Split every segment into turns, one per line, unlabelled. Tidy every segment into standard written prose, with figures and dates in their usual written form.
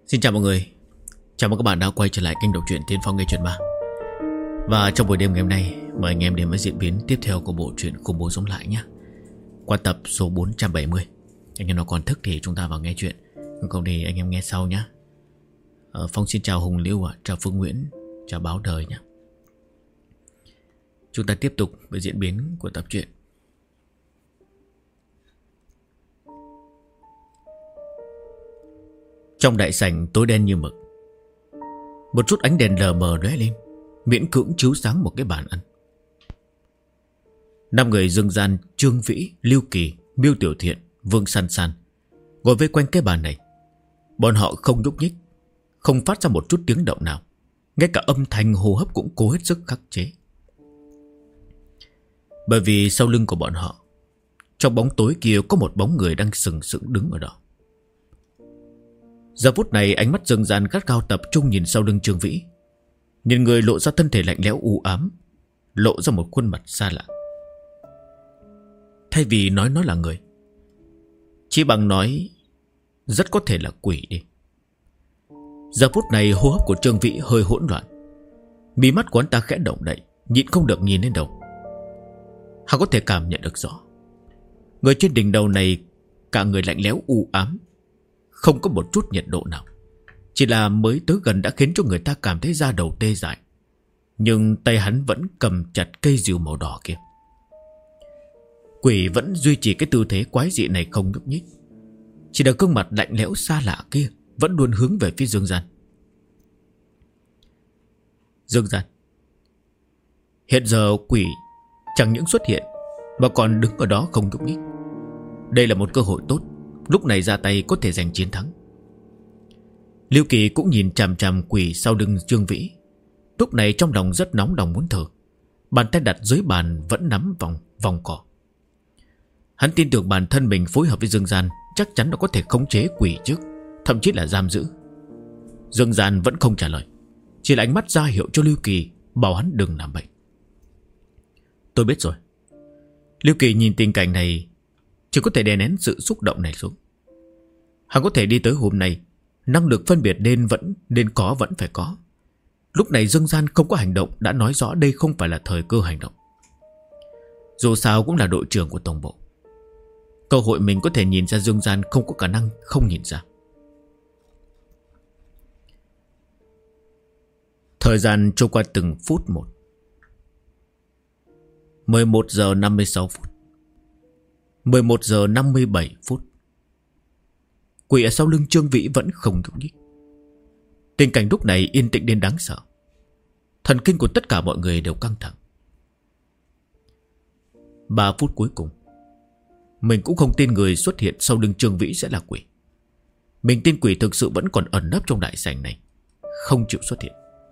Xin chào mọi người. Chào mừng các bạn đã quay trở lại kênh đọc truyện Tiên Phong Nghe Chuyện Ma. Và trong buổi đêm ngày hôm nay, mời anh em đến với diễn biến tiếp theo của bộ truyện Khủng Bố Sống Lại nhé. Qua tập số 470. Anh em nào còn thức thì chúng ta vào nghe chuyện, còn không thì anh em nghe sau nhé. Phong xin chào Hùng Lưu ạ, chào Phương Nguyễn, chào Báo Đời nhé. Chúng ta tiếp tục với diễn biến của tập truyện. Trong đại sảnh tối đen như mực, một chút ánh đèn lờ mờ lóe lên, miễn cưỡng chiếu sáng một cái bàn ăn. 5 người Dương Gian, Trương Vĩ, Lưu Kỳ, Miêu Tiểu Thiện, Vương San San ngồi vây quanh cái bàn này. Bọn họ không nhúc nhích, không phát ra một chút tiếng động nào, ngay cả âm thanh hô hấp cũng cố hết sức khắc chế. Bởi vì sau lưng của bọn họ, trong bóng tối kia có một bóng người đang sừng sững đứng ở đó. Giờ phút này ánh mắt Dương Gian gắt gao tập trung nhìn sau lưng Trương Vĩ. Nhìn người lộ ra thân thể lạnh lẽo u ám, lộ ra một khuôn mặt xa lạ. Thay vì nói nó là người, chỉ bằng nói rất có thể là quỷ đi. Giờ phút này hô hấp của Trương Vĩ hơi hỗn loạn, mí mắt của anh ta khẽ động đậy, nhịn không được nhìn lên đầu. Hắn có thể cảm nhận được rõ, người trên đỉnh đầu này cả người lạnh lẽo u ám, không có một chút nhiệt độ nào. Chỉ là mới tới gần đã khiến cho người ta cảm thấy da đầu tê dại. Nhưng tay hắn vẫn cầm chặt cây rìu màu đỏ kia. Quỷ vẫn duy trì cái tư thế quái dị này không nhúc nhích. Chỉ là gương mặt lạnh lẽo xa lạ kia vẫn luôn hướng về phía Dương Gian. Dương Gian, hiện giờ quỷ chẳng những xuất hiện mà còn đứng ở đó không nhúc nhích. Đây là một cơ hội tốt, lúc này ra tay có thể giành chiến thắng. Lưu Kỳ cũng nhìn chằm chằm quỷ sau lưng Trương Vĩ. Lúc này trong lòng rất nóng lòng muốn thở. Bàn tay đặt dưới bàn vẫn nắm vòng cỏ. Hắn tin tưởng bản thân mình phối hợp với Dương Gian chắc chắn là có thể khống chế quỷ trước, thậm chí là giam giữ. Dương Gian vẫn không trả lời, chỉ là ánh mắt ra hiệu cho Lưu Kỳ, bảo hắn đừng làm bệnh. Tôi biết rồi. Lưu Kỳ nhìn tình cảnh này, chỉ có thể đè nén sự xúc động này xuống. Hắn có thể đi tới hôm nay, năng lực phân biệt nên có vẫn phải có. Lúc này Dương Gian không có hành động đã nói rõ đây không phải là thời cơ hành động. Dù sao cũng là đội trưởng của tổng bộ, cơ hội mình có thể nhìn ra Dương Gian không có khả năng không nhìn ra. Thời gian trôi qua từng phút một. 11 giờ 56 phút, 11 giờ 57 phút. Quỷ ở sau lưng Trương Vĩ vẫn không nhúc nhích. Tình cảnh lúc này yên tĩnh đến đáng sợ. Thần kinh của tất cả mọi người đều căng thẳng. 3 phút cuối cùng, mình cũng không tin người xuất hiện sau lưng Trương Vĩ sẽ là quỷ. Mình tin quỷ thực sự vẫn còn ẩn nấp trong đại sảnh này, không chịu xuất hiện.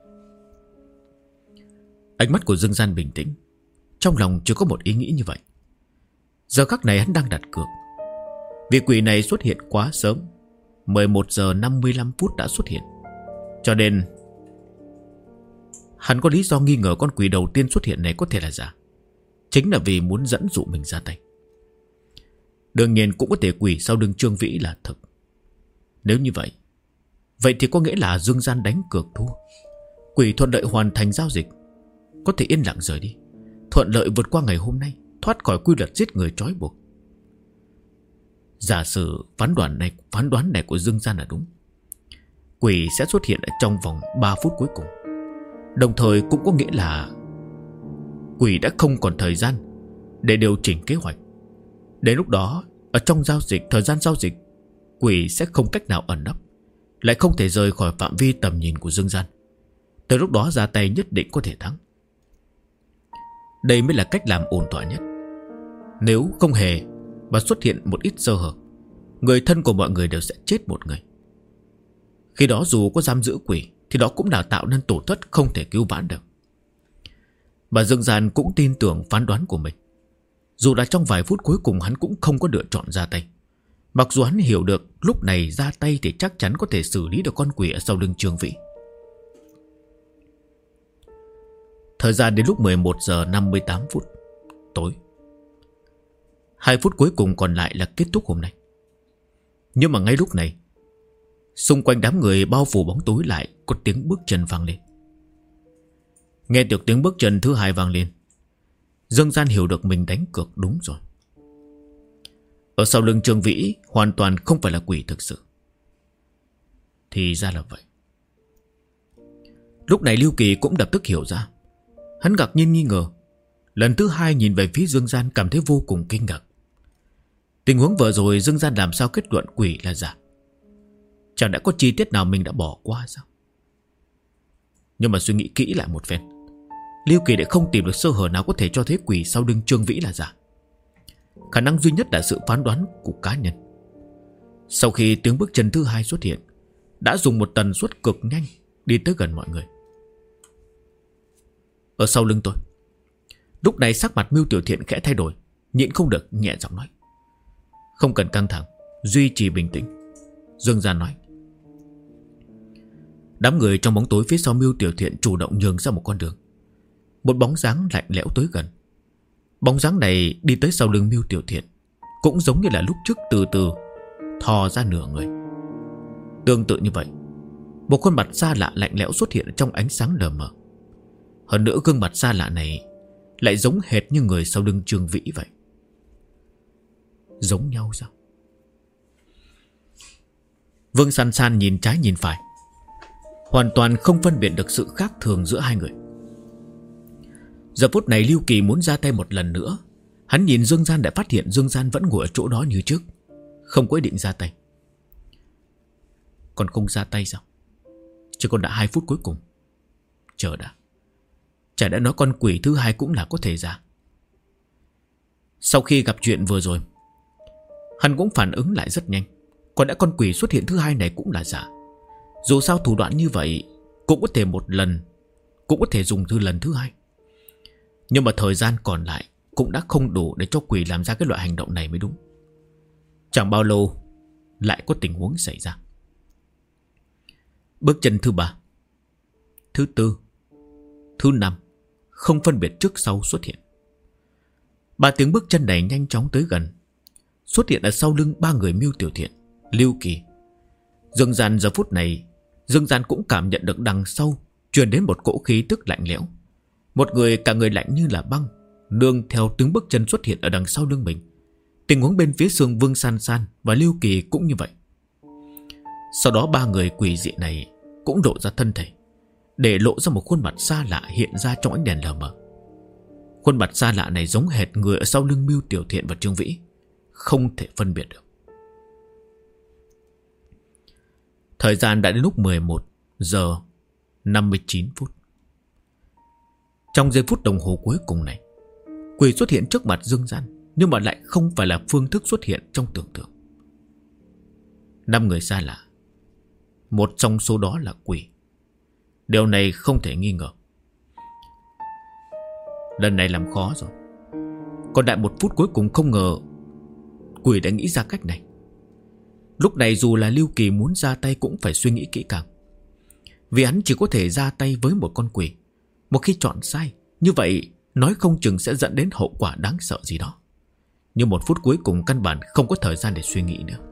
Ánh mắt của Dương Gian bình tĩnh, trong lòng chưa có một ý nghĩ như vậy. Giờ khắc này hắn đang đặt cược. Vì quỷ này xuất hiện quá sớm, 11 giờ 55 phút đã xuất hiện, cho nên hắn có lý do nghi ngờ con quỷ đầu tiên xuất hiện này có thể là giả, chính là vì muốn dẫn dụ mình ra tay. Đương nhiên cũng có thể quỷ sau lưng Trương Vĩ là thực. Nếu như vậy thì có nghĩa là Dương Gian đánh cược thua. Quỷ thuận lợi hoàn thành giao dịch, có thể yên lặng rời đi, thuận lợi vượt qua ngày hôm nay, thoát khỏi quy luật giết người trói buộc. Giả sử phán đoán này của Dương Gian là đúng, quỷ sẽ xuất hiện ở trong vòng 3 phút cuối cùng. Đồng thời cũng có nghĩa là quỷ đã không còn thời gian để điều chỉnh kế hoạch. Đến lúc đó, ở trong thời gian giao dịch, quỷ sẽ không cách nào ẩn nấp, lại không thể rời khỏi phạm vi tầm nhìn của Dương Gian. Tới lúc đó ra tay nhất định có thể thắng. Đây mới là cách làm ổn thỏa nhất. Nếu không hề mà xuất hiện một ít sơ hở, người thân của mọi người đều sẽ chết một người. Khi đó dù có giam giữ quỷ thì đó cũng là tạo nên tổn thất không thể cứu vãn được. Và Dương Gian cũng tin tưởng phán đoán của mình. Dù là trong vài phút cuối cùng hắn cũng không có lựa chọn ra tay. Mặc dù hắn hiểu được lúc này ra tay thì chắc chắn có thể xử lý được con quỷ ở sau lưng Trương Vĩ. Thời gian đến lúc 11 giờ 58 phút tối. 2 phút cuối cùng còn lại là kết thúc hôm nay. Nhưng mà ngay lúc này, Xung quanh đám người bao phủ bóng tối lại có tiếng bước chân vang lên. Nghe được tiếng bước chân thứ hai vang lên, Dương Gian hiểu được mình đánh cược đúng rồi. Ở sau lưng Trương Vĩ hoàn toàn không phải là quỷ thực sự. Thì ra là vậy. Lúc này Lưu Kỳ cũng lập tức hiểu ra. Hắn ngạc nhiên nghi ngờ. Lần thứ hai nhìn về phía Dương Gian cảm thấy vô cùng kinh ngạc. Tình huống vừa rồi Dương Gian làm sao kết luận quỷ là giả? Chẳng đã có chi tiết nào mình đã bỏ qua sao? Nhưng mà suy nghĩ kỹ lại một phen, Lưu Kỳ lại không tìm được sơ hở nào có thể cho thấy quỷ sau lưng Trương Vĩ là giả. Khả năng duy nhất là sự phán đoán của cá nhân. Sau khi tiếng bước chân thứ hai xuất hiện, đã dùng một tần suất cực nhanh đi tới gần mọi người. Ở sau lưng tôi. Lúc này sắc mặt Mưu Tiểu Thiện khẽ thay đổi, nhịn không được nhẹ giọng nói: Không cần căng thẳng, duy trì bình tĩnh. Dương Gian nói. Đám người trong bóng tối phía sau Mưu Tiểu Thiện chủ động nhường ra một con đường. Một bóng dáng lạnh lẽo tới gần. Bóng dáng này đi tới sau lưng Mưu Tiểu Thiện, cũng giống như là lúc trước từ từ thò ra nửa người. Tương tự như vậy, một khuôn mặt xa lạ lạnh lẽo xuất hiện trong ánh sáng lờ mờ. Hơn nữa gương mặt xa lạ này lại giống hệt như người sau lưng Trương Vĩ vậy. Giống nhau sao? Vương San San nhìn trái nhìn phải, hoàn toàn không phân biệt được sự khác thường giữa hai người. Giờ phút này Lưu Kỳ muốn ra tay một lần nữa. Hắn nhìn Dương Gian đã phát hiện Dương Gian vẫn ngồi ở chỗ đó như trước, không có ý định ra tay. Còn không ra tay sao? Chỉ còn đã 2 phút cuối cùng. Chờ đã. Chả đã nói con quỷ thứ hai cũng là có thể ra. Sau khi gặp chuyện vừa rồi, hắn cũng phản ứng lại rất nhanh. Còn đã con quỷ xuất hiện thứ hai này cũng là giả. Dù sao thủ đoạn như vậy cũng có thể một lần, cũng có thể dùng lần thứ hai. Nhưng mà thời gian còn lại cũng đã không đủ để cho quỷ làm ra cái loại hành động này mới đúng. Chẳng bao lâu lại có tình huống xảy ra. Bước chân thứ 3, thứ 4, thứ 5, không phân biệt trước sau xuất hiện. 3 tiếng bước chân này nhanh chóng tới gần, xuất hiện ở sau lưng 3 người Mưu Tiểu Thiện, Lưu Kỳ. Dương Gian giờ phút này, Dương Gian cũng cảm nhận được đằng sau truyền đến một cỗ khí tức lạnh lẽo. Một người cả người lạnh như là băng, nương theo tiếng bước chân xuất hiện ở đằng sau lưng mình. Tình huống bên phía xương Vương San San và Lưu Kỳ cũng như vậy. Sau đó 3 người quỷ dị này cũng lộ ra thân thể, để lộ ra một khuôn mặt xa lạ hiện ra trong ánh đèn lờ mờ. Khuôn mặt xa lạ này giống hệt người ở sau lưng Mưu Tiểu Thiện và Trương Vĩ, không thể phân biệt được. Thời gian đã đến lúc 11 giờ 59 phút. Trong giây phút đồng hồ cuối cùng này, quỷ xuất hiện trước mặt Dương Gian, nhưng mà lại không phải là phương thức xuất hiện trong tưởng tượng. 5 người xa lạ, một trong số đó là quỷ. Điều này không thể nghi ngờ. Lần này làm khó rồi. Còn đại 1 phút cuối cùng không ngờ quỷ đã nghĩ ra cách này. Lúc này dù là Lưu Kỳ muốn ra tay cũng phải suy nghĩ kỹ càng, vì hắn chỉ có thể ra tay với một con quỷ. Một khi chọn sai, như vậy nói không chừng sẽ dẫn đến hậu quả đáng sợ gì đó. Nhưng 1 phút cuối cùng căn bản không có thời gian để suy nghĩ nữa.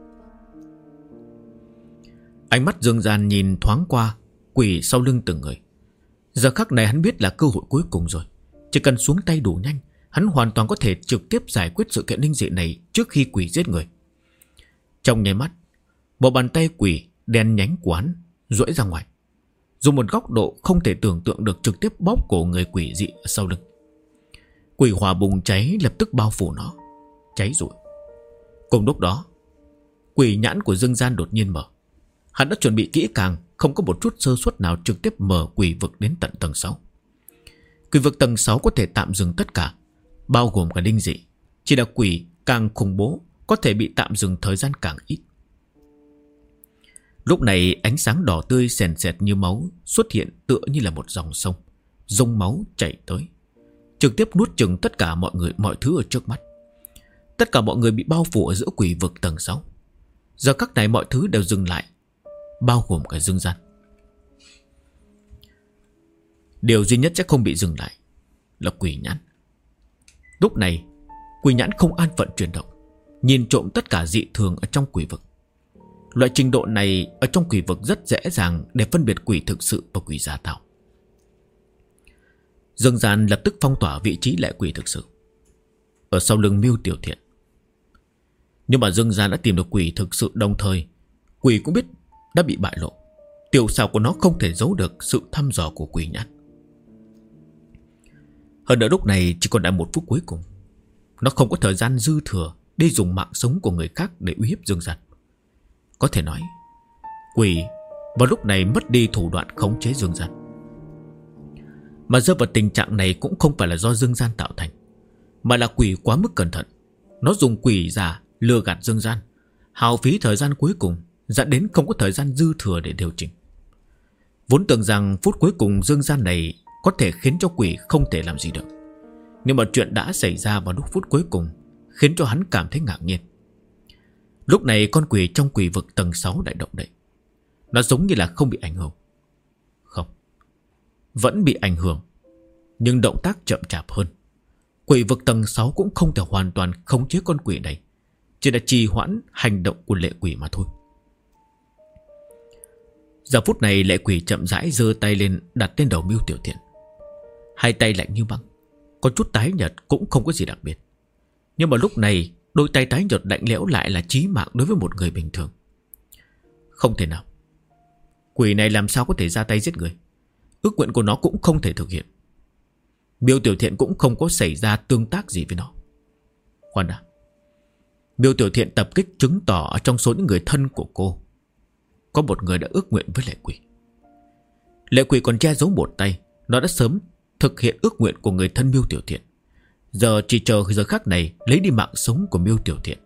Ánh mắt Dương Gian nhìn thoáng qua quỷ sau lưng từng người. Giờ khắc này hắn biết là cơ hội cuối cùng rồi. Chỉ cần xuống tay đủ nhanh, hắn hoàn toàn có thể trực tiếp giải quyết sự kiện linh dị này trước khi quỷ giết người. Trong nháy mắt, một bàn tay quỷ đen nhánh của hắn duỗi ra ngoài, dùng một góc độ không thể tưởng tượng được trực tiếp bóp cổ người quỷ dị ở sau lưng. Quỷ hỏa bùng cháy lập tức bao phủ nó, cháy rụi. Cùng lúc đó, quỷ nhãn của Dương Gian đột nhiên mở. Hắn đã chuẩn bị kỹ càng, không có một chút sơ suất nào, trực tiếp mở quỷ vực đến tận tầng 6. Quỷ vực tầng 6 có thể tạm dừng tất cả, bao gồm cả linh dị. Chỉ là quỷ càng khủng bố, có thể bị tạm dừng thời gian càng ít. Lúc này ánh sáng đỏ tươi sền sệt như máu xuất hiện tựa như là một dòng sông, dòng máu chảy tới, trực tiếp nuốt chửng tất cả mọi người, mọi thứ ở trước mắt. Tất cả mọi người bị bao phủ ở giữa quỷ vực tầng 6. Giờ các này mọi thứ đều dừng lại, bao gồm cả Dương Gian. Điều duy nhất sẽ không bị dừng lại là quỷ nhãn. Lúc này quỷ nhãn không an phận chuyển động, nhìn trộm tất cả dị thường ở trong quỷ vực. Loại trình độ này ở trong quỷ vực rất dễ dàng để phân biệt quỷ thực sự và quỷ giả tạo. Dương Gian lập tức phong tỏa vị trí lệ quỷ thực sự ở sau lưng Miêu Tiểu Thiện. Nhưng mà Dương Gian đã tìm được quỷ thực sự, đồng thời quỷ cũng biết đã bị bại lộ. Tiểu xảo của nó không thể giấu được sự thăm dò của quỷ nhãn. Hơn nữa lúc này chỉ còn lại 1 phút cuối cùng. Nó không có thời gian dư thừa để dùng mạng sống của người khác để uy hiếp Dương Gian. Có thể nói quỷ vào lúc này mất đi thủ đoạn khống chế Dương Gian. Mà rơi vào tình trạng này cũng không phải là do Dương Gian tạo thành, mà là quỷ quá mức cẩn thận. Nó dùng quỷ giả lừa gạt Dương Gian, hao phí thời gian cuối cùng, dẫn đến không có thời gian dư thừa để điều chỉnh. Vốn tưởng rằng phút cuối cùng Dương Gian này có thể khiến cho quỷ không thể làm gì được, nhưng mà chuyện đã xảy ra vào lúc phút cuối cùng khiến cho hắn cảm thấy ngạc nhiên. Lúc này con quỷ trong quỷ vực tầng 6 lại động đậy. Nó giống như là không bị ảnh hưởng. Không, vẫn bị ảnh hưởng, nhưng động tác chậm chạp hơn. Quỷ vực tầng 6 cũng không thể hoàn toàn khống chế con quỷ này, chỉ là trì hoãn hành động của lệ quỷ mà thôi. Giờ phút này lệ quỷ chậm rãi giơ tay lên đặt lên đầu Miêu Tiểu Thiện. Hai tay lạnh như băng, có chút tái nhợt cũng không có gì đặc biệt. Nhưng mà lúc này đôi tay tái nhợt lạnh lẽo lại là chí mạng đối với một người bình thường. Không thể nào. Quỷ này làm sao có thể ra tay giết người? Ước nguyện của nó cũng không thể thực hiện. Miêu Tiểu Thiện cũng không có xảy ra tương tác gì với nó. Khoan đã. Miêu Tiểu Thiện tập kích chứng tỏ ở trong số những người thân của cô có một người đã ước nguyện với lệ quỷ. Lệ quỷ còn che giấu một tay. Nó đã sớm thực hiện ước nguyện của người thân Miêu Tiểu Thiện. Giờ chỉ chờ giờ khắc này lấy đi mạng sống của Miêu Tiểu Thiện.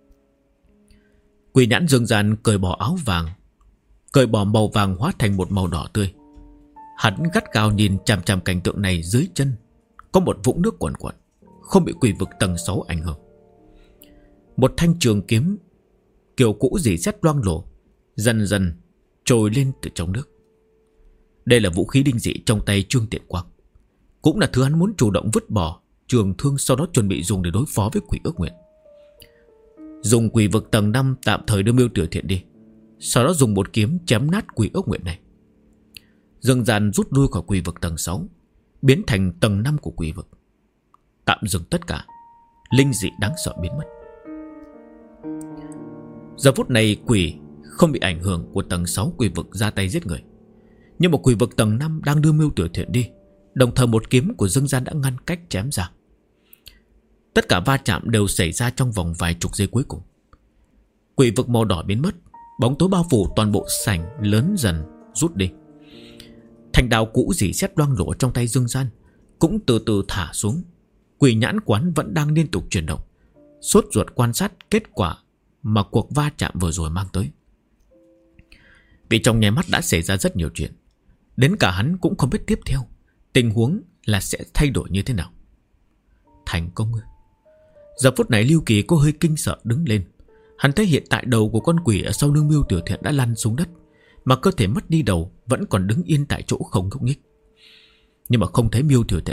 Quỷ nhãn Dương Gian cởi bỏ áo vàng, cởi bỏ màu vàng hóa thành một màu đỏ tươi. Hắn gắt gao nhìn chằm chằm cảnh tượng này. Dưới chân có một vũng nước quần quần, không bị quỷ vực tầng 6 ảnh hưởng. Một thanh trường kiếm kiểu cũ rỉ sét loang lổ dần dần trồi lên từ trong nước. Đây là vũ khí đinh dị trong tay Trương Tiện Quang, cũng là thứ hắn muốn chủ động vứt bỏ trường thương, sau đó chuẩn bị dùng để đối phó với quỷ ước nguyện. Dùng quỷ vực tầng 5 tạm thời đưa Miêu Tiểu Thiện đi, sau đó dùng một kiếm chém nát quỷ ước nguyện này. Dương Gian rút lui khỏi quỷ vực tầng 6, biến thành tầng 5 của quỷ vực. Tạm dừng tất cả, linh dị đáng sợ biến mất. Giờ phút này quỷ không bị ảnh hưởng của tầng 6 quỷ vực ra tay giết người. Nhưng mà quỷ vực tầng 5 đang đưa Miêu Tiểu Thiện đi, đồng thời một kiếm của Dương Gian đã ngăn cách chém ra. Tất cả va chạm đều xảy ra trong vòng vài chục giây cuối cùng. Quỷ vực màu đỏ biến mất, bóng tối bao phủ toàn bộ sảnh lớn dần rút đi. Thanh đao cũ rỉ sét loang lổ trong tay Dương Gian cũng từ từ thả xuống. Quỷ nhãn quán vẫn đang liên tục chuyển động, sốt ruột quan sát kết quả mà cuộc va chạm vừa rồi mang tới. Vì trong nháy mắt đã xảy ra rất nhiều chuyện, đến cả hắn cũng không biết tiếp theo tình huống là sẽ thay đổi như thế nào. Thành công ư? Giờ phút này Lưu Kỳ có hơi kinh sợ đứng lên. Hắn thấy hiện tại đầu của con quỷ ở sau lưng Miêu Tiểu Thiện đã lăn xuống đất, mà cơ thể mất đi đầu vẫn còn đứng yên tại chỗ không nhúc nhích. Nhưng mà không thấy Miêu Tiểu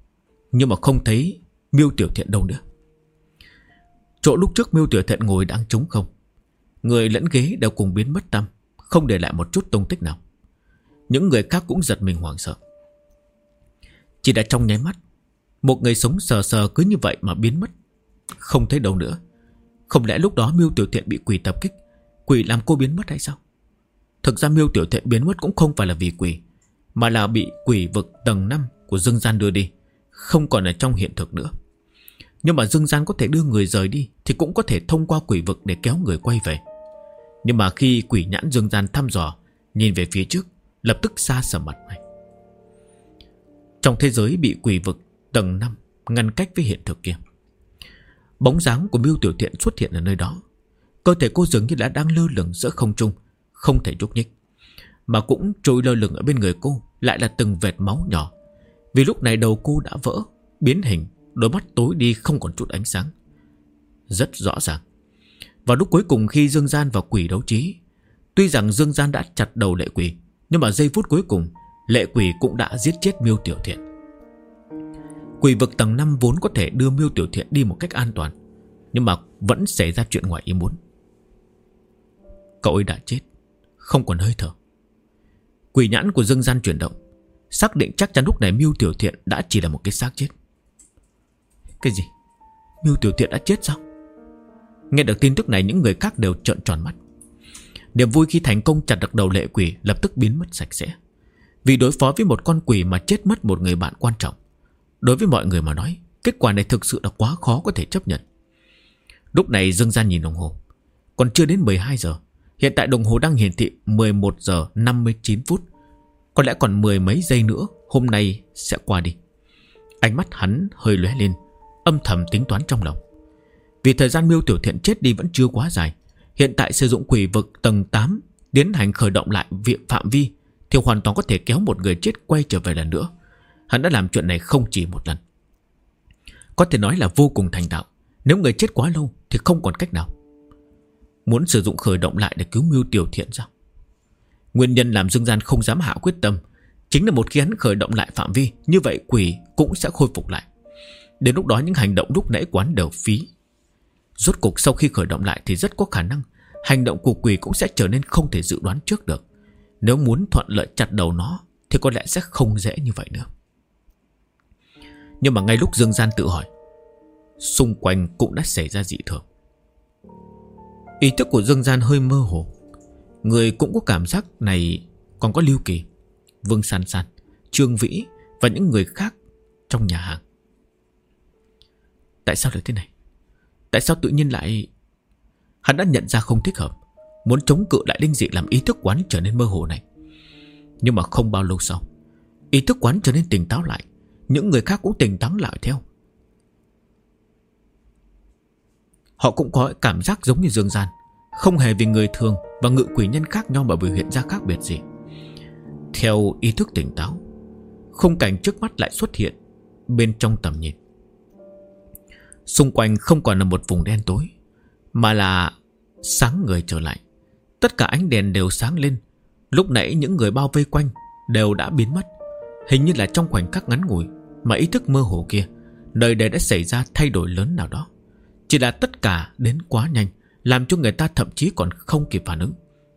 Thiện đâu nữa. Chỗ lúc trước Miêu Tiểu Thiện ngồi đang trống không, người lẫn ghế đều cùng biến mất tăm, không để lại một chút tung tích nào. Những người khác cũng giật mình hoảng sợ. Chỉ đã trong nháy mắt, một người sống sờ sờ cứ như vậy mà biến mất, không thấy đâu nữa. Không lẽ lúc đó Miêu Tiểu Thiện bị quỷ tập kích, quỷ làm cô biến mất hay sao? Thực ra Miêu Tiểu Thiện biến mất cũng không phải là vì quỷ, mà là bị quỷ vực tầng 5 của Dương Gian đưa đi, không còn ở trong hiện thực nữa. Nhưng mà Dương Gian có thể đưa người rời đi, thì cũng có thể thông qua quỷ vực để kéo người quay về. Nhưng mà khi quỷ nhãn Dương Gian thăm dò, nhìn về phía trước, lập tức xa sầm mặt mày. Trong thế giới bị quỷ vực tầng 5 ngăn cách với hiện thực kia, bóng dáng của Miêu Tiểu Thiện xuất hiện ở nơi đó. Cơ thể cô dường như đã đang lơ lửng giữa không trung, không thể nhúc nhích, mà cũng trôi lơ lửng ở bên người cô lại là từng vệt máu nhỏ. Vì lúc này đầu cô đã vỡ, biến hình, đôi mắt tối đi không còn chút ánh sáng. Rất rõ ràng, vào lúc cuối cùng khi Dương Gian và quỷ đấu trí, tuy rằng Dương Gian đã chặt đầu lệ quỷ, nhưng mà giây phút cuối cùng lệ quỷ cũng đã giết chết Miêu Tiểu Thiện. Quỷ vực tầng 5 vốn có thể đưa Miêu Tiểu Thiện đi một cách an toàn, nhưng mà vẫn xảy ra chuyện ngoài ý muốn. Cậu ấy đã chết, không còn hơi thở. Quỷ nhãn của Dương Gian chuyển động, xác định chắc chắn lúc này Miêu Tiểu Thiện đã chỉ là một cái xác chết. Cái gì? Miêu Tiểu Thiện đã chết sao? Nghe được tin tức này, những người khác đều trợn tròn mắt. Niềm vui khi thành công chặt được đầu lệ quỷ lập tức biến mất sạch sẽ. Vì đối phó với một con quỷ mà chết mất một người bạn quan trọng, đối với mọi người mà nói, kết quả này thực sự là quá khó có thể chấp nhận. Lúc này Dương Gian nhìn đồng hồ, còn chưa đến 12 giờ. Hiện tại đồng hồ đang hiển thị 11 giờ 59 phút. Có lẽ còn 10 mấy giây nữa hôm nay sẽ qua đi. Ánh mắt hắn hơi lóe lên, âm thầm tính toán trong lòng. Vì thời gian Miêu Tiểu Thiện chết đi vẫn chưa quá dài, hiện tại sử dụng quỷ vực tầng 8 tiến hành khởi động lại phạm vi thì hoàn toàn có thể kéo một người chết quay trở về lần nữa. Hắn đã làm chuyện này không chỉ một lần, có thể nói là vô cùng thành thạo. Nếu người chết quá lâu thì không còn cách nào. Muốn sử dụng khởi động lại để cứu Miêu Tiểu Thiện sao? Nguyên nhân làm Dương Gian không dám hạ quyết tâm chính là một khi hắn khởi động lại phạm vi, như vậy quỷ cũng sẽ khôi phục lại. Đến lúc đó những hành động lúc nãy quán đều phí. Rốt cuộc sau khi khởi động lại thì rất có khả năng hành động của quỷ cũng sẽ trở nên không thể dự đoán trước được. Nếu muốn thuận lợi chặt đầu nó thì có lẽ sẽ không dễ như vậy nữa. Nhưng mà ngay lúc Dương Gian tự hỏi, xung quanh cũng đã xảy ra dị thường. Ý thức của Dương Gian hơi mơ hồ. Người cũng có cảm giác này còn có Lưu Kỳ, Vương San San, Trương Vĩ và những người khác trong nhà hàng. Tại sao lại thế này? Tại sao tự nhiên lại... Hắn đã nhận ra không thích hợp, muốn chống cự lại linh dị làm ý thức quán trở nên mơ hồ này. Nhưng mà không bao lâu sau, ý thức quán trở nên tỉnh táo lại. Những người khác cũng tỉnh táo lại theo. Họ cũng có cảm giác giống như Dương Gian, không hề vì người thường và ngự quỷ nhân khác nhau mà biểu hiện ra khác biệt gì. Theo ý thức tỉnh táo, khung cảnh trước mắt lại xuất hiện bên trong tầm nhìn. Xung quanh không còn là một vùng đen tối, mà là sáng người trở lại. Tất cả ánh đèn đều sáng lên. Lúc nãy những người bao vây quanh đều đã biến mất. Hình như là trong khoảnh khắc ngắn ngủi mà ý thức mơ hồ kia, nơi đây đã xảy ra thay đổi lớn nào đó. Chỉ là tất cả đến quá nhanh, làm cho người ta thậm chí còn không kịp phản ứng.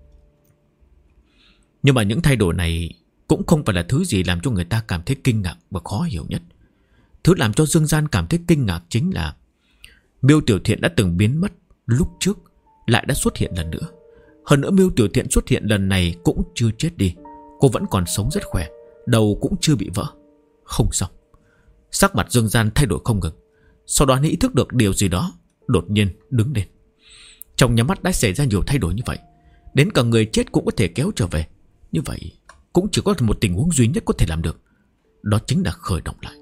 Nhưng mà những thay đổi này cũng không phải là thứ gì làm cho người ta cảm thấy kinh ngạc và khó hiểu nhất. Thứ làm cho Dương Gian cảm thấy kinh ngạc chính là Miêu Tiểu Thiện đã từng biến mất lúc trước lại đã xuất hiện lần nữa. Hơn nữa Miêu Tiểu Thiện xuất hiện lần này cũng chưa chết đi. Cô vẫn còn sống rất khỏe, đầu cũng chưa bị vỡ. Không xong. Sắc mặt Dương Gian thay đổi không ngừng. Sau đó ý thức được điều gì đó, đột nhiên đứng lên. Trong nhắm mắt đã xảy ra nhiều thay đổi như vậy, đến cả người chết cũng có thể kéo trở về. Như vậy cũng chỉ có một tình huống duy nhất có thể làm được, đó chính là khởi động lại.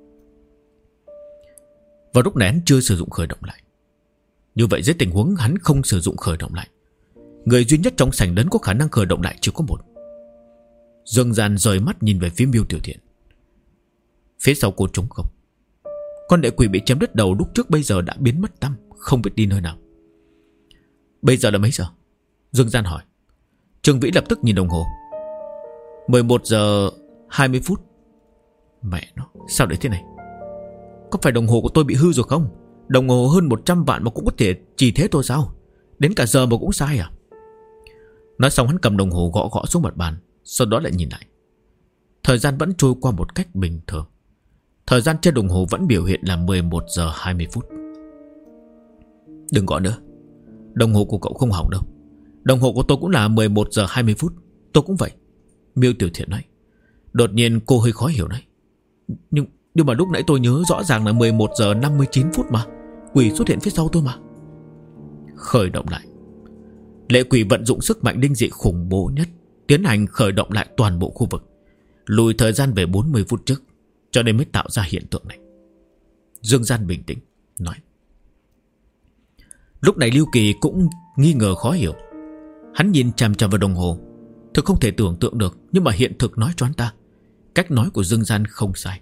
Vào lúc này hắn chưa sử dụng khởi động lại. Như vậy dưới tình huống hắn không sử dụng khởi động lại, người duy nhất trong sảnh lớn có khả năng khởi động lại chỉ có một. Dương Gian rời mắt nhìn về phía Miêu Tiểu Thiện. Phía sau cô trống không. Con lệ quỷ bị chém đứt đầu lúc trước bây giờ đã biến mất tăm, không biết đi nơi nào. Bây giờ là mấy giờ? Dương Gian hỏi. Trương Vĩ lập tức nhìn đồng hồ. 11 giờ 20 phút. Mẹ nó, sao để thế này? Có phải đồng hồ của tôi bị hư rồi không? Đồng hồ hơn 100 vạn mà cũng có thể chỉ thế thôi sao? Đến cả giờ mà cũng sai à? Nói xong hắn cầm đồng hồ gõ gõ xuống mặt bàn, sau đó lại nhìn lại. Thời gian vẫn trôi qua một cách bình thường. Thời gian trên đồng hồ vẫn biểu hiện là 11 giờ 20 phút. Đừng gõ nữa, đồng hồ của cậu không hỏng đâu. Đồng hồ của tôi cũng là 11 giờ 20 phút. Tôi cũng vậy, Miêu Tiểu Thiện nói. Đột nhiên cô hơi khó hiểu nói. Nhưng mà lúc nãy tôi nhớ rõ ràng là 11 giờ 59 phút mà. Quỷ xuất hiện phía sau tôi mà. Khởi động lại. Lệ quỷ vận dụng sức mạnh linh dị khủng bố nhất, tiến hành khởi động lại toàn bộ khu vực, lùi thời gian về 40 phút trước, cho nên mới tạo ra hiện tượng này. Dương Gian bình tĩnh nói. Lúc này Lưu Kỳ cũng nghi ngờ khó hiểu. Hắn nhìn chằm chằm vào đồng hồ. Thực không thể tưởng tượng được, nhưng mà hiện thực nói cho hắn ta, cách nói của Dương Gian không sai.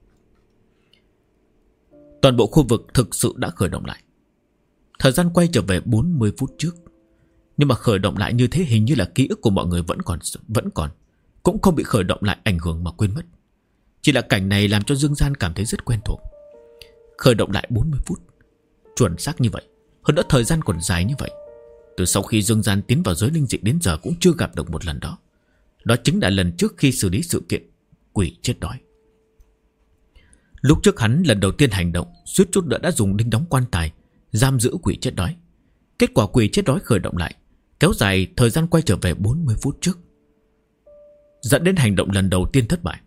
Toàn bộ khu vực thực sự đã khởi động lại. Thời gian quay trở về 40 phút trước. Nhưng mà khởi động lại như thế hình như là ký ức của mọi người vẫn còn, cũng không bị khởi động lại ảnh hưởng mà quên mất. Chỉ là cảnh này làm cho Dương Gian cảm thấy rất quen thuộc. Khởi động lại 40 phút, chuẩn xác như vậy, hơn nữa thời gian còn dài như vậy. Từ sau khi Dương Gian tiến vào giới linh dị đến giờ cũng chưa gặp được một lần đó. Đó chính là lần trước khi xử lý sự kiện quỷ chết đói. Lúc trước hắn lần đầu tiên hành động, suýt chút nữa đã dùng đinh đóng quan tài giam giữ quỷ chết đói. Kết quả quỷ chết đói khởi động lại, kéo dài thời gian quay trở về 40 phút trước, dẫn đến hành động lần đầu tiên thất bại.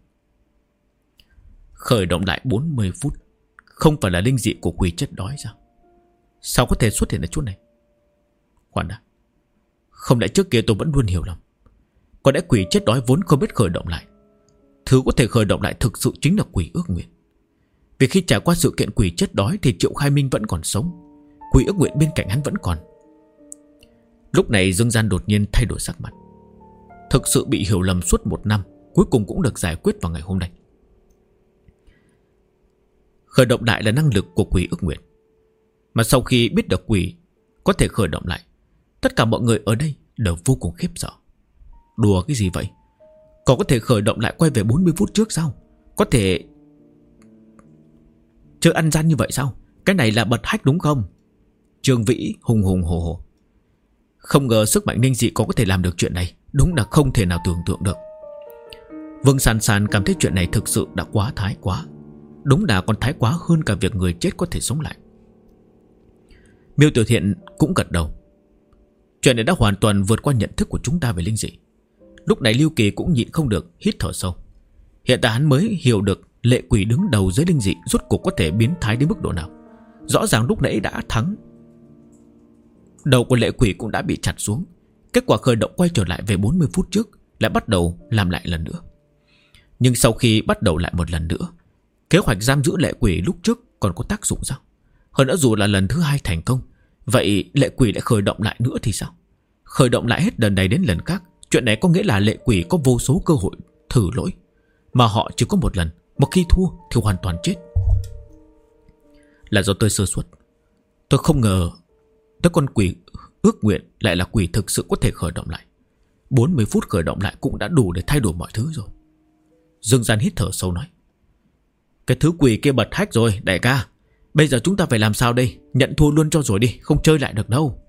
Khởi động lại 40 phút, không phải là linh dị của quỷ chết đói sao? Sao có thể xuất hiện ở chỗ này? Khoan đã, không lẽ trước kia tôi vẫn luôn hiểu lầm? Có lẽ quỷ chết đói vốn không biết khởi động lại. Thứ có thể khởi động lại thực sự chính là quỷ ước nguyện. Vì khi trải qua sự kiện quỷ chết đói thì Triệu Khai Minh vẫn còn sống, quỷ ước nguyện bên cạnh hắn vẫn còn. Lúc này Dương Gian đột nhiên thay đổi sắc mặt. Thực sự bị hiểu lầm suốt 1 năm, cuối cùng cũng được giải quyết vào ngày hôm nay. Khởi động lại là năng lực của quỷ ước nguyện. Mà sau khi biết được quỷ có thể khởi động lại, tất cả mọi người ở đây đều vô cùng khiếp sợ. Đùa cái gì vậy? Còn có thể khởi động lại quay về 40 phút trước sao? Có thể chơi ăn gian như vậy sao? Cái này là bật hack đúng không? Trương Vĩ hùng hùng hổ hổ. Không ngờ sức mạnh linh dị có thể làm được chuyện này. Đúng là không thể nào tưởng tượng được. Vương Sàn Sàn cảm thấy chuyện này thực sự đã quá thái quá. Đúng là còn thái quá hơn cả việc người chết có thể sống lại. Miêu Tiểu Thiện cũng gật đầu. Chuyện này đã hoàn toàn vượt qua nhận thức của chúng ta về linh dị. Lúc này Lưu Kỳ cũng nhịn không được hít thở sâu. Hiện tại hắn mới hiểu được lệ quỷ đứng đầu giới linh dị rốt cuộc có thể biến thái đến mức độ nào. Rõ ràng lúc nãy đã thắng, đầu của lệ quỷ cũng đã bị chặt xuống. Kết quả khởi động quay trở lại về 40 phút trước, lại bắt đầu làm lại lần nữa. Nhưng sau khi bắt đầu lại một lần nữa, kế hoạch giam giữ lệ quỷ lúc trước còn có tác dụng sao? Hơn nữa dù là lần thứ 2 thành công, vậy lệ quỷ lại khởi động lại nữa thì sao? Khởi động lại hết lần này đến lần khác. Chuyện này có nghĩa là lệ quỷ có vô số cơ hội thử lỗi, mà họ chỉ có một lần. Một khi thua thì hoàn toàn chết. Là do tôi sơ suất. Tôi không ngờ tới con quỷ ước nguyện lại là quỷ thực sự có thể khởi động lại. 40 phút khởi động lại cũng đã đủ để thay đổi mọi thứ rồi. Dương Gian hít thở sâu nói. Cái thứ quỷ kia bật hack rồi đại ca. Bây giờ chúng ta phải làm sao đây? Nhận thua luôn cho rồi đi, không chơi lại được đâu.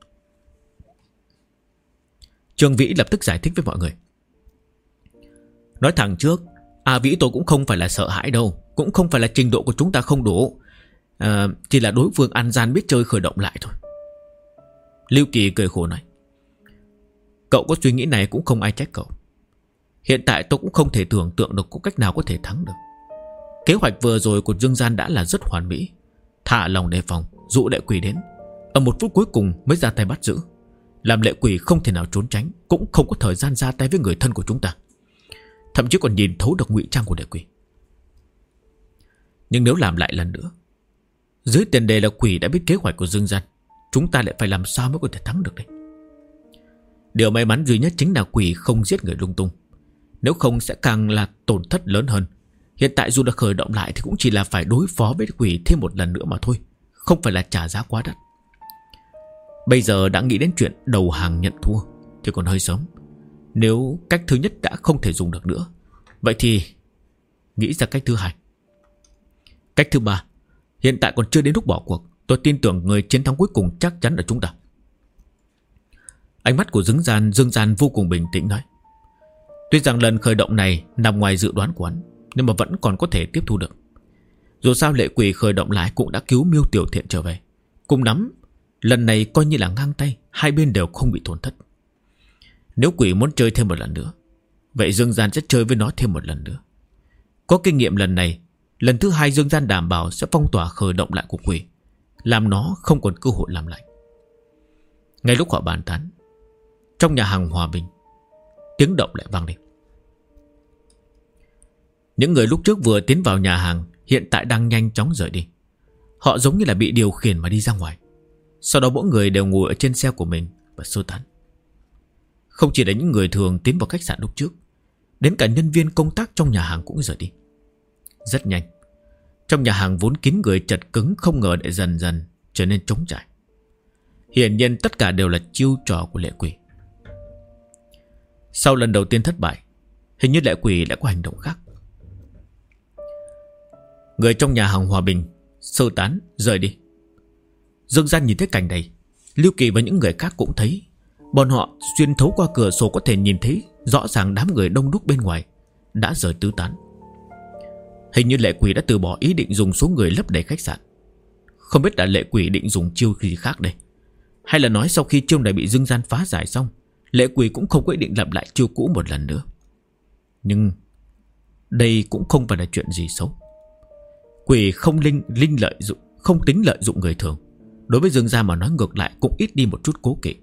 Trương Vĩ lập tức giải thích với mọi người. Nói thẳng trước, Vĩ tôi cũng không phải là sợ hãi đâu, cũng không phải là trình độ của chúng ta không đủ, chỉ là đối phương ăn gian biết chơi khởi động lại thôi. Lưu Kỳ cười khổ nói. Cậu có suy nghĩ này cũng không ai trách cậu. Hiện tại tôi cũng không thể tưởng tượng được có cách nào có thể thắng được. Kế hoạch vừa rồi của Dương Gian đã là rất hoàn mỹ. Thả lòng đề phòng, dụ lệ quỷ đến, ở 1 phút cuối cùng mới ra tay bắt giữ, làm lệ quỷ không thể nào trốn tránh, cũng không có thời gian ra tay với người thân của chúng ta. Thậm chí còn nhìn thấu được ngụy trang của lệ quỷ. Nhưng nếu làm lại lần nữa, dưới tiền đề là quỷ đã biết kế hoạch của Dương Gian, chúng ta lại phải làm sao mới có thể thắng được đây? Điều may mắn duy nhất chính là quỷ không giết người lung tung. Nếu không sẽ càng là tổn thất lớn hơn. Hiện tại dù đã khởi động lại thì cũng chỉ là phải đối phó với quỷ thêm một lần nữa mà thôi, không phải là trả giá quá đắt. Bây giờ đã nghĩ đến chuyện đầu hàng nhận thua thì còn hơi sớm. Nếu cách thứ nhất đã không thể dùng được nữa, vậy thì nghĩ ra cách thứ 2. Cách thứ 3, hiện tại còn chưa đến lúc bỏ cuộc. Tôi tin tưởng người chiến thắng cuối cùng chắc chắn là chúng ta. Ánh mắt của Dương Gian vô cùng bình tĩnh nói. Tuy rằng lần khởi động này nằm ngoài dự đoán của hắn, nhưng mà vẫn còn có thể tiếp thu được. Dù sao lệ quỷ khởi động lại cũng đã cứu Miêu Tiểu Thiện trở về. Cùng lắm lần này coi như là ngang tay, hai bên đều không bị tổn thất. Nếu quỷ muốn chơi thêm một lần nữa, vậy Dương Gian sẽ chơi với nó thêm một lần nữa. Có kinh nghiệm lần này, lần thứ 2 Dương Gian đảm bảo sẽ phong tỏa khởi động lại của quỷ, làm nó không còn cơ hội làm lại. Ngay lúc họ bàn tán, trong nhà hàng Hòa Bình, tiếng động lại vang lên. Những người lúc trước vừa tiến vào nhà hàng hiện tại đang nhanh chóng rời đi. Họ giống như là bị điều khiển mà đi ra ngoài. Sau đó mỗi người đều ngồi ở trên xe của mình và sơ tán. Không chỉ là những người thường tiến vào khách sạn lúc trước, đến cả nhân viên công tác trong nhà hàng cũng rời đi. Rất nhanh, trong nhà hàng vốn kín người chật cứng không ngờ lại dần dần trở nên trống trải. Hiển nhiên tất cả đều là chiêu trò của lệ quỷ. Sau lần đầu tiên thất bại, hình như lệ quỷ đã có hành động khác. Người trong nhà hàng Hòa Bình sơ tán rời đi. Dương Gian nhìn thấy cảnh này, Lưu Kỳ và những người khác cũng thấy Bọn họ xuyên thấu qua cửa sổ có thể nhìn thấy rõ ràng đám người đông đúc bên ngoài đã rời tứ tán. Hình như lệ quỷ đã từ bỏ ý định dùng số người lấp đầy khách sạn. Không biết là lệ quỷ định dùng chiêu gì khác đây, hay là nói sau khi chiêu này bị Dương Gian phá giải xong, lệ quỷ cũng không có ý định lặp lại chiêu cũ một lần nữa. Nhưng đây cũng không phải là chuyện gì xấu. Quỷ không lợi dụng, không tính lợi dụng người thường. Đối với Dương Gia mà nói ngược lại cũng ít đi một chút cố kỵ.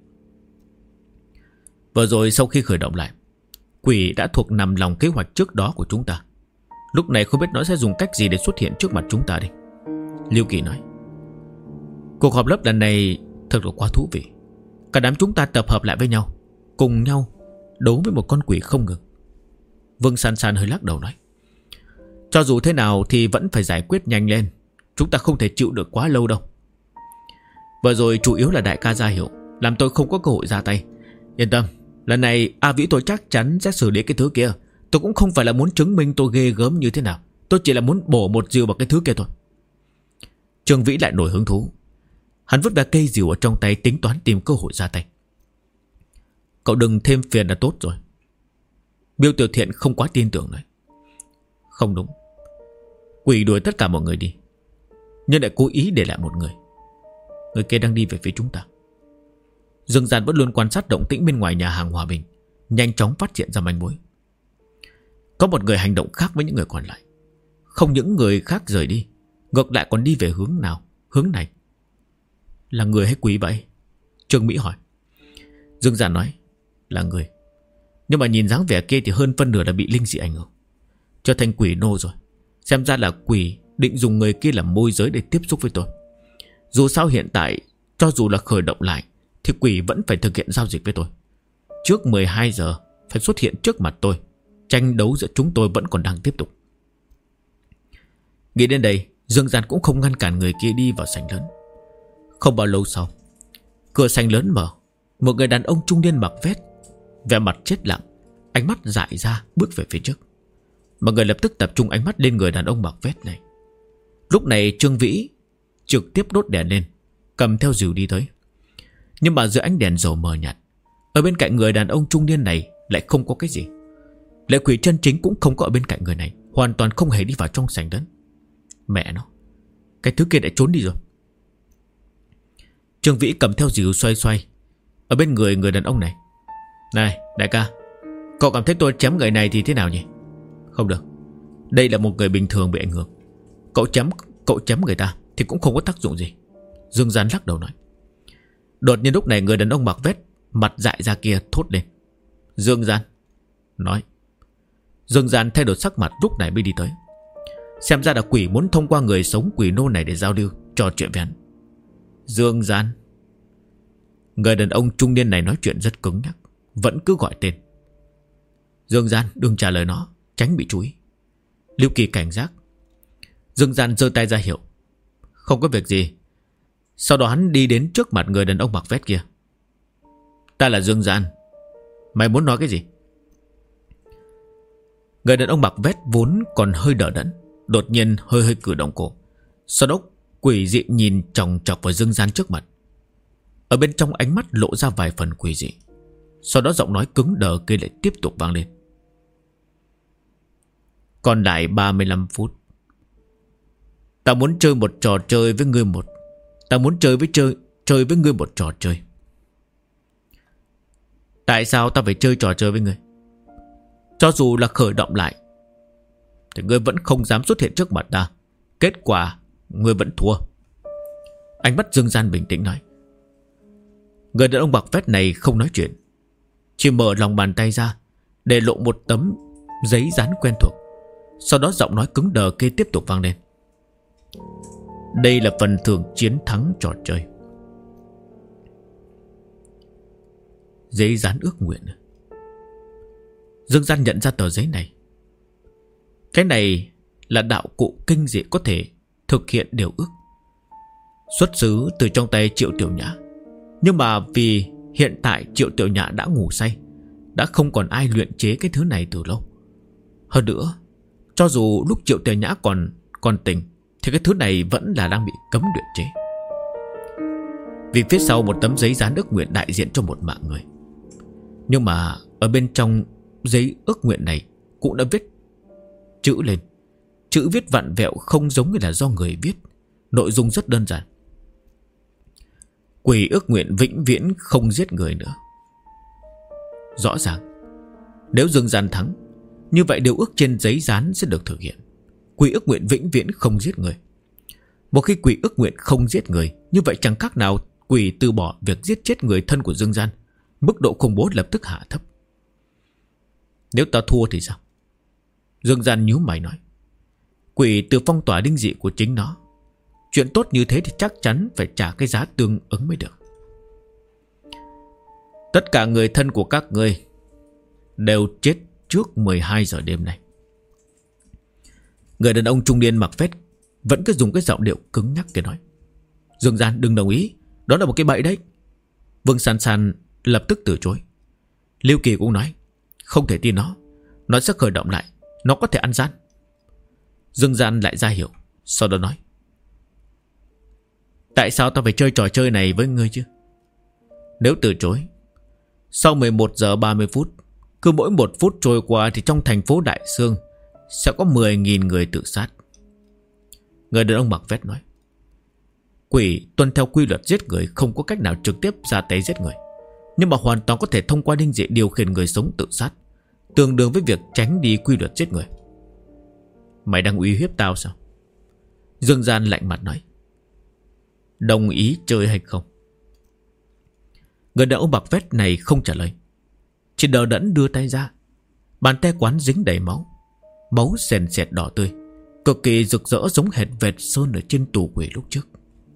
Vừa rồi sau khi khởi động lại, quỷ đã thuộc nằm lòng kế hoạch trước đó của chúng ta. Lúc này không biết nó sẽ dùng cách gì để xuất hiện trước mặt chúng ta đây. Lưu Kỳ nói, cuộc họp lớp lần này thật là quá thú vị. Cả đám chúng ta tập hợp lại với nhau, cùng nhau đấu với một con quỷ không ngừng. Vương San San hơi lắc đầu nói, cho dù thế nào thì vẫn phải giải quyết nhanh lên. Chúng ta không thể chịu được quá lâu đâu. Vừa rồi chủ yếu là đại ca ra hiệu, làm tôi không có cơ hội ra tay. Yên tâm, lần này A Vĩ tôi chắc chắn sẽ xử lý cái thứ kia. Tôi cũng không phải là muốn chứng minh tôi ghê gớm như thế nào. Tôi chỉ là muốn bổ một rìu vào cái thứ kia thôi. Trương Vĩ lại nổi hứng thú. Hắn vứt ra cây rìu ở trong tay, tính toán tìm cơ hội ra tay. Cậu đừng thêm phiền là tốt rồi. Miêu Tiểu Thiện không quá tin tưởng nói, không đúng, quỷ đuổi tất cả mọi người đi, nhưng lại cố ý để lại một người. Người kia đang đi về phía chúng ta. Dương Gian vẫn luôn quan sát động tĩnh bên ngoài nhà hàng Hòa Bình, nhanh chóng phát hiện ra manh mối. Có một người hành động khác với những người còn lại. Không những người khác rời đi, ngược lại còn đi về hướng nào? Hướng này. Là người hay quỷ vậy? Trương Mỹ hỏi. Dương Gian nói, là người. Nhưng mà nhìn dáng vẻ kia thì hơn phân nửa đã bị linh dị ảnh hưởng, trở thành quỷ nô rồi. Xem ra là quỷ định dùng người kia làm môi giới để tiếp xúc với tôi. Dù sao hiện tại, cho dù là khởi động lại, thì quỷ vẫn phải thực hiện giao dịch với tôi. Trước 12 giờ phải xuất hiện trước mặt tôi. Tranh đấu giữa chúng tôi vẫn còn đang tiếp tục. Nghĩ đến đây, Dương Gian cũng không ngăn cản người kia đi vào sảnh lớn. Không bao lâu sau, cửa sảnh lớn mở. Một người đàn ông trung niên mặc vest, vẻ mặt chết lặng, ánh mắt dại ra bước về phía trước. Mọi người lập tức tập trung ánh mắt lên người đàn ông mặc vest này. Lúc này Trương Vĩ trực tiếp đốt đèn lên, cầm theo rìu đi tới. Nhưng mà giữa ánh đèn dầu mờ nhạt, ở bên cạnh người đàn ông trung niên này lại không có cái gì. Lệ quỷ chân chính cũng không có ở bên cạnh người này, hoàn toàn không hề đi vào trong sảnh lớn. Mẹ nó, cái thứ kia đã trốn đi rồi. Trương Vĩ cầm theo rìu xoay xoay ở bên người đàn ông này. Này đại ca, cậu cảm thấy tôi chém người này thì thế nào nhỉ? Không được, đây là một người bình thường bị ảnh hưởng. Cậu chém người ta thì cũng không có tác dụng gì. Dương Gian lắc đầu nói. Đột nhiên lúc này người đàn ông mặc vest mặt dại ra kia thốt lên. Dương Gian. Nói. Dương Gian thay đổi sắc mặt lúc này mới đi tới. Xem ra là quỷ muốn thông qua người sống quỷ nô này để giao lưu, trò chuyện với hắn. Dương Gian. Người đàn ông trung niên này nói chuyện rất cứng nhắc, vẫn cứ gọi tên. Dương Gian đừng trả lời nó, tránh bị chú ý. Lưu Kỳ cảnh giác. Dương Gian giơ tay ra hiệu. Không có việc gì. Sau đó hắn đi đến trước mặt người đàn ông mặc vest kia. Ta là Dương Gian. Mày muốn nói cái gì? Người đàn ông mặc vest vốn còn hơi đờ đẫn, đột nhiên hơi cử động cổ. Sau đó quỷ dị nhìn chòng chọc vào Dương Gian trước mặt. Ở bên trong ánh mắt lộ ra vài phần quỷ dị. Sau đó giọng nói cứng đờ kia lại tiếp tục vang lên. Còn lại 35 phút. Ta muốn chơi một trò chơi với ngươi Ta muốn chơi với ngươi một trò chơi. Tại sao ta phải chơi trò chơi với ngươi? Cho dù là khởi động lại thì ngươi vẫn không dám xuất hiện trước mặt ta. Kết quả ngươi vẫn thua. Ánh mắt Dương Gian bình tĩnh nói. Người đàn ông mặc vest này không nói chuyện, chỉ mở lòng bàn tay ra để lộ một tấm giấy dán quen thuộc. Sau đó giọng nói cứng đờ kia tiếp tục vang lên. Đây là phần thưởng chiến thắng trò chơi. Giấy dán ước nguyện. Dương Gian nhận ra tờ giấy này. Cái này là đạo cụ kinh dị có thể thực hiện điều ước, xuất xứ từ trong tay Triệu Tiểu Nhã. Nhưng mà vì hiện tại Triệu Tiểu Nhã đã ngủ say, đã không còn ai luyện chế cái thứ này từ lâu. Hơn nữa, cho dù lúc Triệu Tiểu Nhã còn tỉnh thì cái thứ này vẫn là đang bị cấm luyện chế. Vì phía sau một tấm giấy dán ước nguyện đại diện cho một mạng người, Nhưng mà ở bên trong giấy ước nguyện này cũng đã viết chữ lên. Chữ viết vặn vẹo không giống như là do người viết. Nội dung rất đơn giản: Quỷ ước nguyện vĩnh viễn không giết người nữa. Rõ ràng, nếu Dương Gian thắng, như vậy điều ước trên giấy dán sẽ được thực hiện. Quỷ ước nguyện vĩnh viễn không giết người. Một khi quỷ ước nguyện không giết người, như vậy chẳng khác nào quỷ từ bỏ việc giết chết người thân của Dương Gian. Mức độ khủng bố lập tức hạ thấp. Nếu ta thua thì sao? Dương Gian nhíu mày nói: Quỷ từ phong tỏa linh dị của chính nó. Chuyện tốt như thế thì chắc chắn phải trả cái giá tương ứng mới được. Tất cả người thân của các ngươi đều chết trước 12 giờ đêm nay. Người đàn ông trung niên mặc vest vẫn cứ dùng cái giọng điệu cứng nhắc kia nói: Dương Gian đừng đồng ý, đó là một cái bẫy đấy. Vương San San lập tức từ chối. Lưu Kỳ cũng nói: Không thể tin nó sẽ khởi động lại, nó có thể ăn gian. Dương Gian lại ra hiệu, sau đó nói: Tại sao ta phải chơi trò chơi này với ngươi chứ? Nếu từ chối, sau 11 giờ 30 phút, cứ mỗi 1 phút trôi qua thì trong thành phố Đại Sương sẽ có 10.000 người tự sát. Người đàn ông mặc vest nói: Quỷ tuân theo quy luật giết người không có cách nào trực tiếp ra tay giết người, nhưng mà hoàn toàn có thể thông qua linh dị điều khiển người sống tự sát, tương đương với việc tránh đi quy luật giết người. Mày đang uy hiếp tao sao? Dương Gian lạnh mặt nói: Đồng ý chơi hay không? Người đàn ông mặc vest này không trả lời, chỉ đờ đẫn đưa tay ra. Bàn tay quán dính đầy máu, máu sền sệt đỏ tươi, cực kỳ rực rỡ giống hệt vệt sơn ở trên tù quỷ lúc trước.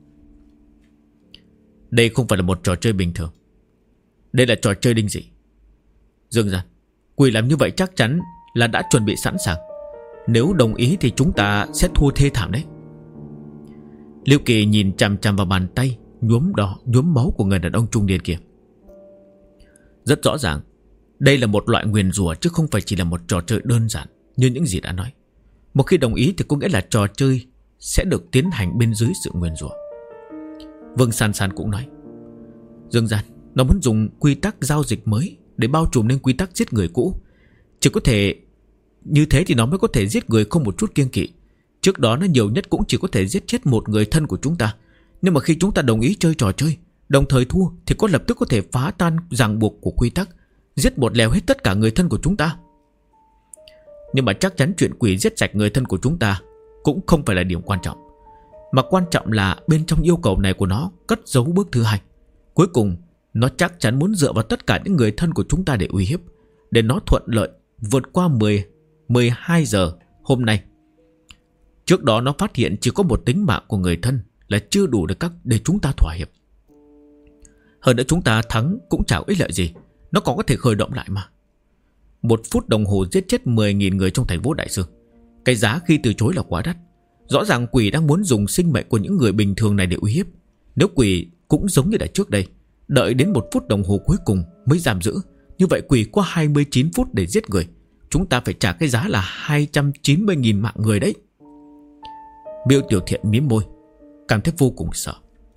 Đây không phải là một trò chơi bình thường, đây là trò chơi linh dị. Dương Gian, quỷ làm như vậy chắc chắn là đã chuẩn bị sẵn sàng. Nếu đồng ý thì chúng ta sẽ thua thê thảm đấy. Lưu Kỳ nhìn chằm chằm vào bàn tay nhuốm máu của người đàn ông trung niên kia. Rất rõ ràng, đây là một loại nguyền rủa chứ không phải chỉ là một trò chơi đơn giản như những gì đã nói. Một khi đồng ý thì có nghĩa là trò chơi sẽ được tiến hành bên dưới sự nguyền rủa. Vương San San cũng nói: Dương Gian, nó muốn dùng quy tắc giao dịch mới để bao trùm lên quy tắc giết người cũ. Chỉ có thể như thế thì nó mới có thể giết người không một chút kiêng kỵ. Trước đó nó nhiều nhất cũng chỉ có thể giết chết một người thân của chúng ta. Nhưng mà khi chúng ta đồng ý chơi trò chơi, đồng thời thua, thì có lập tức có thể phá tan ràng buộc của quy tắc, giết một lèo hết tất cả người thân của chúng ta. Nhưng mà chắc chắn chuyện quỷ giết sạch người thân của chúng ta cũng không phải là điểm quan trọng. Mà quan trọng là bên trong yêu cầu này của nó cất giấu bước thứ hai. Cuối cùng nó chắc chắn muốn dựa vào tất cả những người thân của chúng ta để uy hiếp, để nó thuận lợi vượt qua 12 giờ hôm nay. Trước đó nó phát hiện chỉ có một tính mạng của người thân là chưa đủ để chúng ta thỏa hiệp. Hơn nữa chúng ta thắng cũng chẳng ích lợi gì, nó còn có thể khởi động lại mà. 1 phút đồng hồ giết chết 10.000 người trong thành phố Đại Sương. Cái giá khi từ chối là quá đắt. Rõ ràng quỷ đang muốn dùng sinh mệnh của những người bình thường này để uy hiếp. Nếu quỷ cũng giống như đã trước đây, đợi đến 1 phút đồng hồ cuối cùng mới giam giữ, như vậy quỷ có 29 phút để giết người. Chúng ta phải trả cái giá là 290.000 mạng người đấy. Miêu Tiểu Thiện mím môi, cảm thấy vô cùng sợ.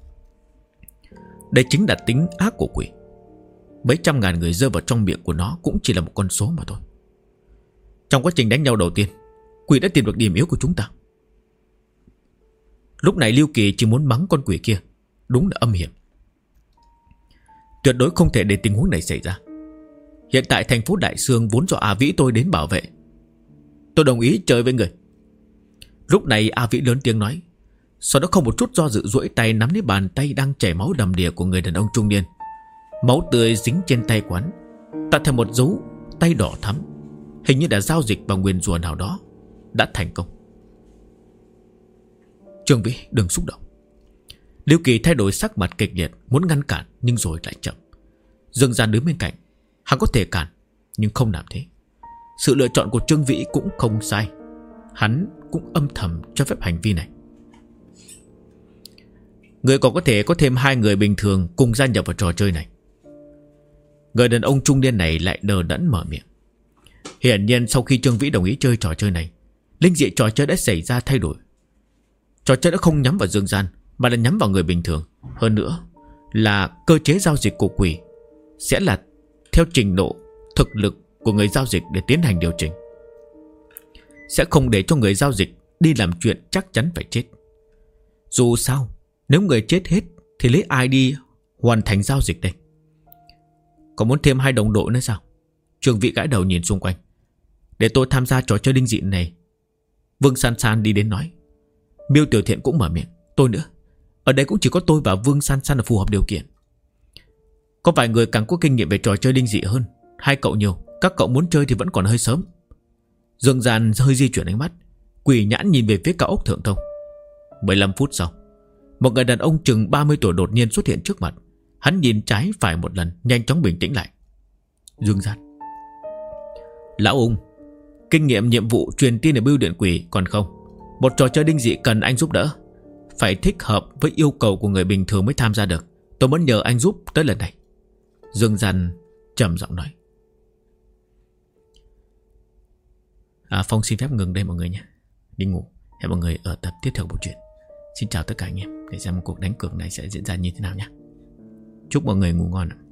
Đây chính là tính ác của quỷ. Mấy trăm ngàn người rơi vào trong miệng của nó cũng chỉ là một con số mà thôi. Trong quá trình đánh nhau đầu tiên, quỷ đã tìm được điểm yếu của chúng ta. Lúc này Lưu Kỳ chỉ muốn mắng con quỷ kia, đúng là âm hiểm. Tuyệt đối không thể để tình huống này xảy ra. Hiện tại thành phố Đại Sương vốn do A Vĩ tôi đến bảo vệ. Tôi đồng ý chơi với người. Lúc này A Vĩ lớn tiếng nói, sau đó không một chút do dự duỗi tay nắm lấy bàn tay đang chảy máu đầm đìa của người đàn ông trung niên. Máu tươi dính trên tay quán, tạo thành một dấu tay đỏ thắm. Hình như đã giao dịch bằng nguyền rủa nào đó đã thành công. Trương Vĩ đừng xúc động. Lưu Kỳ thay đổi sắc mặt kịch liệt, muốn ngăn cản nhưng rồi lại chậm. Dương Gian đứng bên cạnh, hắn có thể cản nhưng không làm thế. Sự lựa chọn của Trương Vĩ cũng không sai, hắn cũng âm thầm cho phép hành vi này. Người còn có thể có thêm 2 người bình thường cùng gia nhập vào trò chơi này. Người đàn ông trung niên này lại đờ đẫn mở miệng. Hiển nhiên sau khi Trương Vĩ đồng ý chơi trò chơi này, linh dị trò chơi đã xảy ra thay đổi. Trò chơi đã không nhắm vào Dương Gian mà là nhắm vào người bình thường. Hơn nữa là cơ chế giao dịch của quỷ sẽ là theo trình độ thực lực của người giao dịch để tiến hành điều chỉnh. Sẽ không để cho người giao dịch đi làm chuyện chắc chắn phải chết. Dù sao, nếu người chết hết thì lấy ai đi hoàn thành giao dịch đây? Còn muốn thêm 2 đồng đội nữa sao? Trương Vĩ gãi đầu nhìn xung quanh. Để tôi tham gia trò chơi linh dị này. Vương San San đi đến nói. Miêu Tiểu Thiện cũng mở miệng. Tôi nữa. Ở đây cũng chỉ có tôi và Vương San San là phù hợp điều kiện. Có vài người càng có kinh nghiệm về trò chơi linh dị hơn. 2 cậu nhiều. Các cậu muốn chơi thì vẫn còn hơi sớm. Dương Gian hơi di chuyển ánh mắt, quỷ nhãn nhìn về phía cao ốc thượng thông. 15 phút sau, một người đàn ông chừng 30 tuổi đột nhiên xuất hiện trước mặt. Hắn nhìn trái phải một lần, nhanh chóng bình tĩnh lại. Dương Gian. Lão Ung, kinh nghiệm nhiệm vụ truyền tin ở bưu điện quỷ còn không? Một trò chơi linh dị cần anh giúp đỡ, phải thích hợp với yêu cầu của người bình thường mới tham gia được. Tôi muốn nhờ anh giúp tới lần này. Dương Gian trầm giọng nói. Phong xin phép ngừng đây mọi người nhé. Đi ngủ. Hẹn mọi người ở tập tiếp theo bộ truyện. Xin chào tất cả anh em. Để xem cuộc đánh cược này sẽ diễn ra như thế nào nhé. Chúc mọi người ngủ ngon.